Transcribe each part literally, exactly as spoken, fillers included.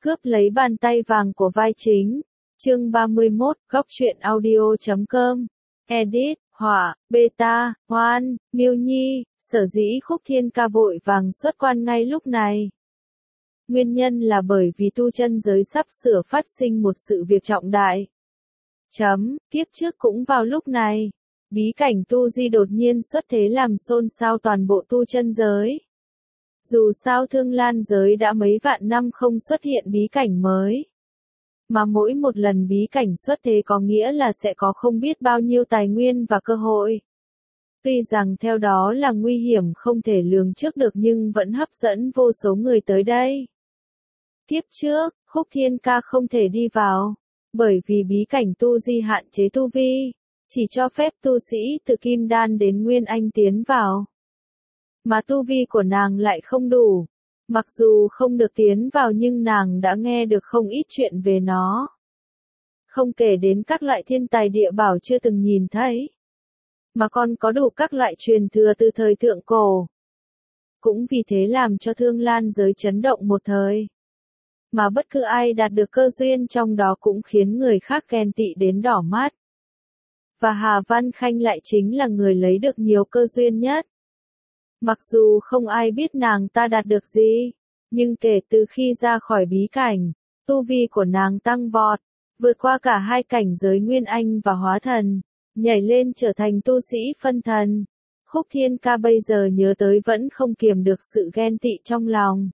Cướp lấy bàn tay vàng của vai chính. Chương ba mươi mốt, góc truyện audio chấm com. Edit, họa, beta, hoan, miêu nhi, sở dĩ Khúc Thiên Ca vội vàng xuất quan ngay lúc này. Nguyên nhân là bởi vì tu chân giới sắp sửa phát sinh một sự việc trọng đại. Chấm, kiếp trước cũng vào lúc này, bí cảnh tu di đột nhiên xuất thế làm xôn xao toàn bộ tu chân giới. Dù sao Thương Lan giới đã mấy vạn năm không xuất hiện bí cảnh mới. Mà mỗi một lần bí cảnh xuất thế có nghĩa là sẽ có không biết bao nhiêu tài nguyên và cơ hội. Tuy rằng theo đó là nguy hiểm không thể lường trước được nhưng vẫn hấp dẫn vô số người tới đây. Kiếp trước, Khúc Thiên Ca không thể đi vào, bởi vì bí cảnh tu di hạn chế tu vi, chỉ cho phép tu sĩ từ Kim Đan đến Nguyên Anh tiến vào. Mà tu vi của nàng lại không đủ. Mặc dù không được tiến vào nhưng nàng đã nghe được không ít chuyện về nó. Không kể đến các loại thiên tài địa bảo chưa từng nhìn thấy. Mà còn có đủ các loại truyền thừa từ thời thượng cổ. Cũng vì thế làm cho Thương Lan giới chấn động một thời. Mà bất cứ ai đạt được cơ duyên trong đó cũng khiến người khác ghen tị đến đỏ mắt. Và Hà Văn Khanh lại chính là người lấy được nhiều cơ duyên nhất. Mặc dù không ai biết nàng ta đạt được gì, nhưng kể từ khi ra khỏi bí cảnh, tu vi của nàng tăng vọt, vượt qua cả hai cảnh giới Nguyên Anh và Hóa Thần, nhảy lên trở thành tu sĩ phân thần. Khúc Thiên Ca bây giờ nhớ tới vẫn không kiềm được sự ghen tị trong lòng.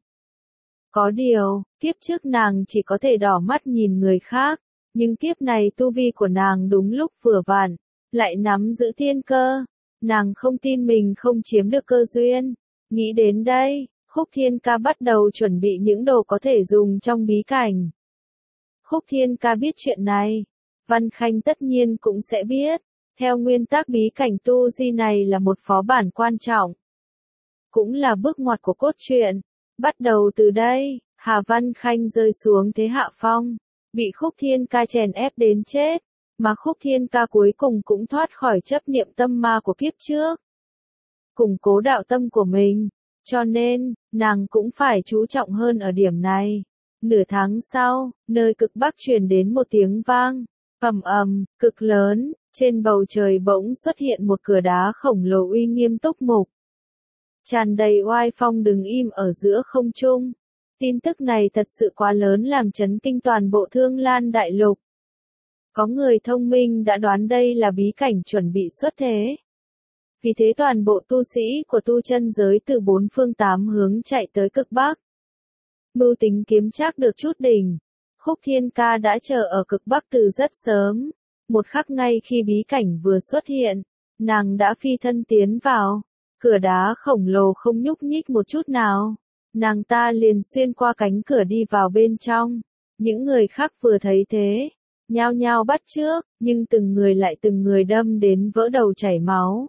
Có điều, kiếp trước nàng chỉ có thể đỏ mắt nhìn người khác, nhưng kiếp này tu vi của nàng đúng lúc vừa vặn, lại nắm giữ thiên cơ. Nàng không tin mình không chiếm được cơ duyên. Nghĩ đến đây, Khúc Thiên Ca bắt đầu chuẩn bị những đồ có thể dùng trong bí cảnh. Khúc Thiên Ca biết chuyện này, Văn Khanh tất nhiên cũng sẽ biết. Theo nguyên tắc bí cảnh tu di này là một phó bản quan trọng. Cũng là bước ngoặt của cốt truyện. Bắt đầu từ đây, Hà Văn Khanh rơi xuống thế hạ phong, bị Khúc Thiên Ca chèn ép đến chết. Mà Khúc Thiên Ca cuối cùng cũng thoát khỏi chấp niệm tâm ma của kiếp trước. Củng cố đạo tâm của mình. Cho nên, nàng cũng phải chú trọng hơn ở điểm này. Nửa tháng sau, nơi cực bắc truyền đến một tiếng vang. Ầm ầm, cực lớn, trên bầu trời bỗng xuất hiện một cửa đá khổng lồ uy nghiêm túc mục. Tràn đầy oai phong đứng im ở giữa không trung. Tin tức này thật sự quá lớn làm chấn kinh toàn bộ Thương Lan đại lục. Có người thông minh đã đoán đây là bí cảnh chuẩn bị xuất thế. Vì thế toàn bộ tu sĩ của tu chân giới từ bốn phương tám hướng chạy tới cực bắc. Mưu tính kiếm trác được chút đỉnh. Khúc Thiên Ca đã chờ ở cực bắc từ rất sớm. Một khắc ngay khi bí cảnh vừa xuất hiện, nàng đã phi thân tiến vào. Cửa đá khổng lồ không nhúc nhích một chút nào. Nàng ta liền xuyên qua cánh cửa đi vào bên trong. Những người khác vừa thấy thế, nhao nhao bắt chước, nhưng từng người lại từng người đâm đến vỡ đầu chảy máu.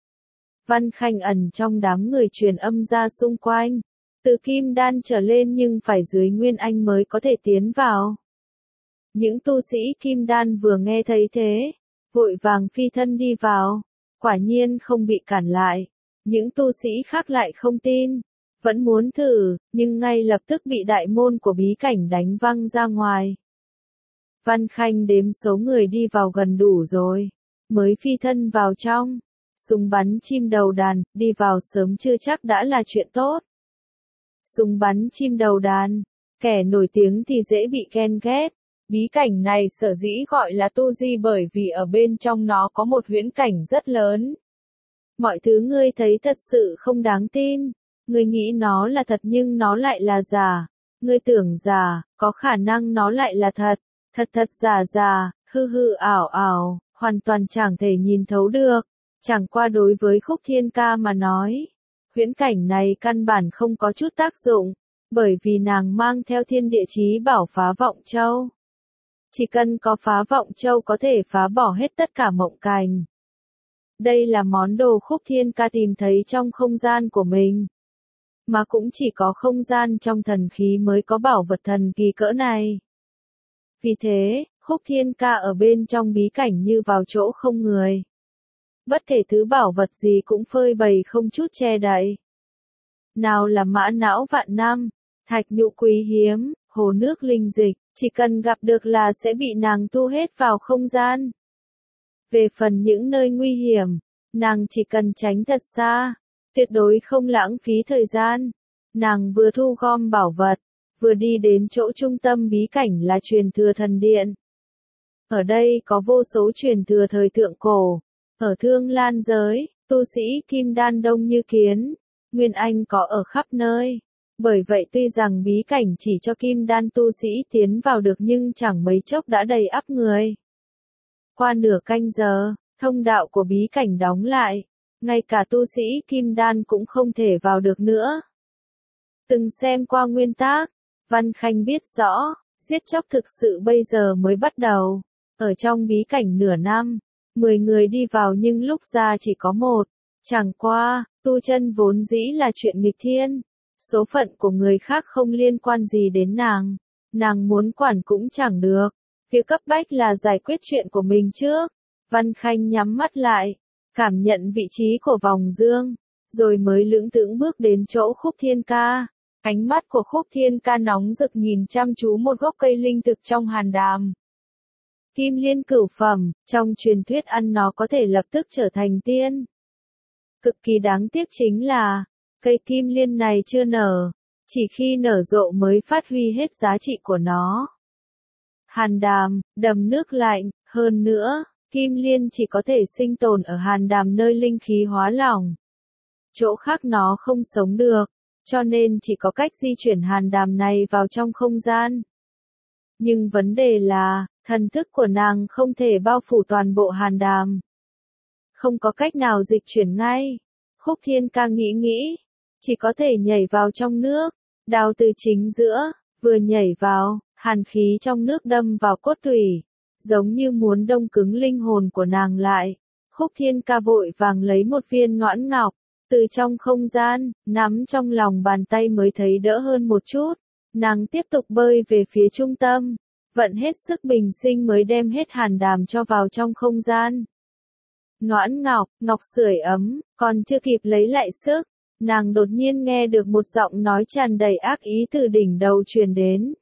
Văn Khanh ẩn trong đám người truyền âm ra xung quanh, từ Kim Đan trở lên nhưng phải dưới Nguyên Anh mới có thể tiến vào. Những tu sĩ Kim Đan vừa nghe thấy thế, vội vàng phi thân đi vào, quả nhiên không bị cản lại. Những tu sĩ khác lại không tin, vẫn muốn thử, nhưng ngay lập tức bị đại môn của bí cảnh đánh văng ra ngoài. Văn Khanh đếm số người đi vào gần đủ rồi, mới phi thân vào trong. Súng bắn chim đầu đàn, đi vào sớm chưa chắc đã là chuyện tốt. Súng bắn chim đầu đàn, kẻ nổi tiếng thì dễ bị ghen ghét. Bí cảnh này sở dĩ gọi là tu di bởi vì ở bên trong nó có một huyễn cảnh rất lớn. Mọi thứ ngươi thấy thật sự không đáng tin. Ngươi nghĩ nó là thật nhưng nó lại là giả. Ngươi tưởng giả, có khả năng nó lại là thật. Thật thật giả giả, hư hư ảo ảo, hoàn toàn chẳng thể nhìn thấu được. Chẳng qua đối với Khúc Thiên Ca mà nói, huyễn cảnh này căn bản không có chút tác dụng, bởi vì nàng mang theo thiên địa chí bảo Phá Vọng Châu. Chỉ cần có Phá Vọng Châu có thể phá bỏ hết tất cả mộng cảnh. Đây là món đồ Khúc Thiên Ca tìm thấy trong không gian của mình. Mà cũng chỉ có không gian trong thần khí mới có bảo vật thần kỳ cỡ này. Vì thế, Khúc Thiên Ca ở bên trong bí cảnh như vào chỗ không người. Bất kể thứ bảo vật gì cũng phơi bày không chút che đậy. Nào là mã não vạn năm, thạch nhũ quý hiếm, hồ nước linh dịch, chỉ cần gặp được là sẽ bị nàng thu hết vào không gian. Về phần những nơi nguy hiểm, nàng chỉ cần tránh thật xa, tuyệt đối không lãng phí thời gian. Nàng vừa thu gom bảo vật, vừa đi đến chỗ trung tâm bí cảnh là truyền thừa thần điện. Ở đây có vô số truyền thừa thời thượng cổ. Ở Thương Lan giới, tu sĩ kim đan đông như kiến, Nguyên Anh có ở khắp nơi. Bởi vậy tuy rằng bí cảnh chỉ cho kim đan tu sĩ tiến vào được nhưng chẳng mấy chốc đã đầy ắp người. Qua nửa canh giờ, thông đạo của bí cảnh đóng lại, ngay cả tu sĩ kim đan cũng không thể vào được nữa. Từng xem qua nguyên tác, Văn Khanh biết rõ, giết chóc thực sự bây giờ mới bắt đầu. Ở trong bí cảnh nửa năm, mười người đi vào nhưng lúc ra chỉ có một. Chẳng qua, tu chân vốn dĩ là chuyện nghịch thiên. Số phận của người khác không liên quan gì đến nàng. Nàng muốn quản cũng chẳng được. Việc cấp bách là giải quyết chuyện của mình trước. Văn Khanh nhắm mắt lại, cảm nhận vị trí của vòng dương, rồi mới lững thững bước đến chỗ Khúc Thiên Ca. Ánh mắt của Khúc Thiên Ca nóng rực nhìn chăm chú một gốc cây linh thực trong hàn đàm. Kim liên cửu phẩm, trong truyền thuyết ăn nó có thể lập tức trở thành tiên. Cực kỳ đáng tiếc chính là, cây kim liên này chưa nở, chỉ khi nở rộ mới phát huy hết giá trị của nó. Hàn đàm, đầm nước lạnh, hơn nữa, kim liên chỉ có thể sinh tồn ở hàn đàm nơi linh khí hóa lỏng. Chỗ khác nó không sống được, cho nên chỉ có cách di chuyển hàn đàm này vào trong không gian. Nhưng vấn đề là, thần thức của nàng không thể bao phủ toàn bộ hàn đàm. Không có cách nào dịch chuyển ngay. Khúc Thiên Ca nghĩ nghĩ, chỉ có thể nhảy vào trong nước, đào từ chính giữa, vừa nhảy vào, hàn khí trong nước đâm vào cốt tủy, giống như muốn đông cứng linh hồn của nàng lại. Khúc Thiên Ca vội vàng lấy một viên noãn ngọc, từ trong không gian, nắm trong lòng bàn tay mới thấy đỡ hơn một chút. Nàng tiếp tục bơi về phía trung tâm, vận hết sức bình sinh mới đem hết hàn đàm cho vào trong không gian. Noãn ngọc, ngọc sưởi ấm, còn chưa kịp lấy lại sức, nàng đột nhiên nghe được một giọng nói tràn đầy ác ý từ đỉnh đầu truyền đến.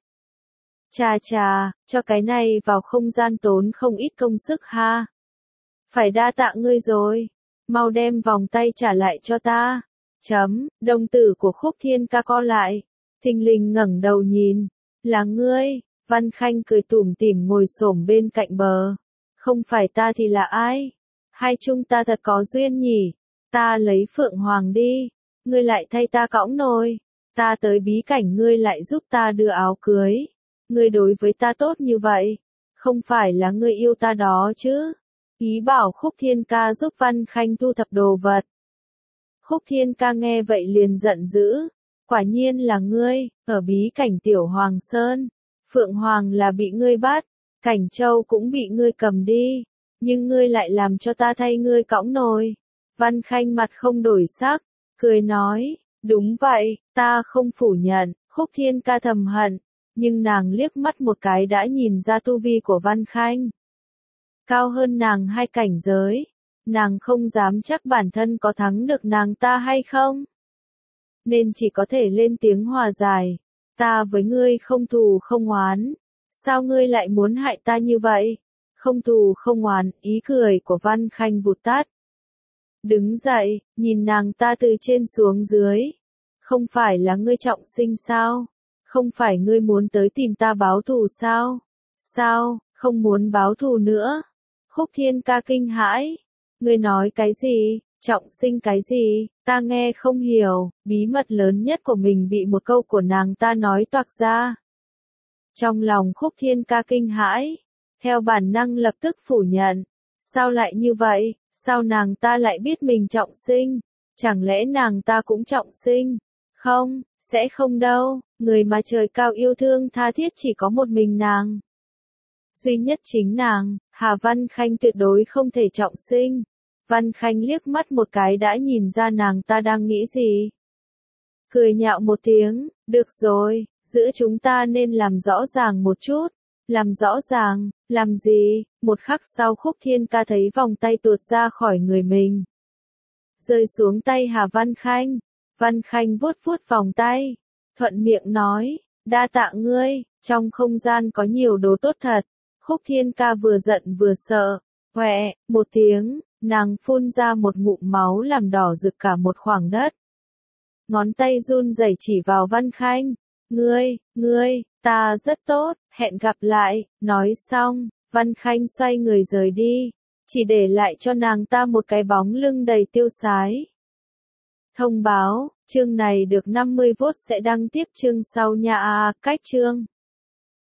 Chà chà, cho cái này vào không gian tốn không ít công sức ha. Phải đa tạ ngươi rồi, mau đem vòng tay trả lại cho ta. Chấm, đồng tử của Khúc Thiên Ca co lại, thình lình ngẩng đầu nhìn, là ngươi. Văn Khanh cười tủm tỉm ngồi xổm bên cạnh bờ. Không phải ta thì là ai? Hai chúng ta thật có duyên nhỉ. Ta lấy Phượng Hoàng đi, ngươi lại thay ta cõng nồi. Ta tới bí cảnh ngươi lại giúp ta đưa áo cưới. Ngươi đối với ta tốt như vậy, không phải là ngươi yêu ta đó chứ? Ý bảo Khúc Thiên Ca giúp Văn Khanh thu thập đồ vật. Khúc Thiên Ca nghe vậy liền giận dữ. Quả nhiên là ngươi, ở bí cảnh Tiểu Hoàng Sơn. Phượng Hoàng là bị ngươi bắt, Cảnh Châu cũng bị ngươi cầm đi, nhưng ngươi lại làm cho ta thay ngươi cõng nồi. Văn Khanh mặt không đổi sắc, cười nói, đúng vậy, ta không phủ nhận. Khúc Thiên Ca thầm hận, nhưng nàng liếc mắt một cái đã nhìn ra tu vi của Văn Khanh. Cao hơn nàng hai cảnh giới, nàng không dám chắc bản thân có thắng được nàng ta hay không. Nên chỉ có thể lên tiếng hòa giải. Ta với ngươi không thù không oán, sao ngươi lại muốn hại ta như vậy? Không thù không oán, ý cười của Văn Khanh vụt tắt. Đứng dậy, nhìn nàng ta từ trên xuống dưới. Không phải là ngươi trọng sinh sao? Không phải ngươi muốn tới tìm ta báo thù sao? Sao, không muốn báo thù nữa? Khúc Thiên Ca kinh hãi. Ngươi nói cái gì? Trọng sinh cái gì? Ta nghe không hiểu. Bí mật lớn nhất của mình bị một câu của nàng ta nói toạc ra. Trong lòng Khúc Thiên Ca kinh hãi, theo bản năng lập tức phủ nhận. Sao lại như vậy? Sao nàng ta lại biết mình trọng sinh? Chẳng lẽ nàng ta cũng trọng sinh? Không, sẽ không đâu. Người mà trời cao yêu thương tha thiết chỉ có một mình nàng. Duy nhất chính nàng. Hà Văn Khanh tuyệt đối không thể trọng sinh. Văn Khanh liếc mắt một cái đã nhìn ra nàng ta đang nghĩ gì. Cười nhạo một tiếng, được rồi, giữa chúng ta nên làm rõ ràng một chút. Làm rõ ràng, làm gì? Một khắc sau Khúc Thiên Ca thấy vòng tay tuột ra khỏi người mình. Rơi xuống tay Hà Văn Khanh. Văn Khanh vuốt vuốt vòng tay, thuận miệng nói, Đa tạ ngươi, trong không gian có nhiều đồ tốt thật. Khúc Thiên Ca vừa giận vừa sợ. Quẹ, một tiếng, nàng phun ra một ngụm máu làm đỏ rực cả một khoảng đất. Ngón tay run rẩy chỉ vào Văn Khanh. Ngươi, ngươi, ta rất tốt, hẹn gặp lại, nói xong, Văn Khanh xoay người rời đi, chỉ để lại cho nàng ta một cái bóng lưng đầy tiêu sái. Thông báo, chương này được năm mươi vote sẽ đăng tiếp chương sau nha. Cách chương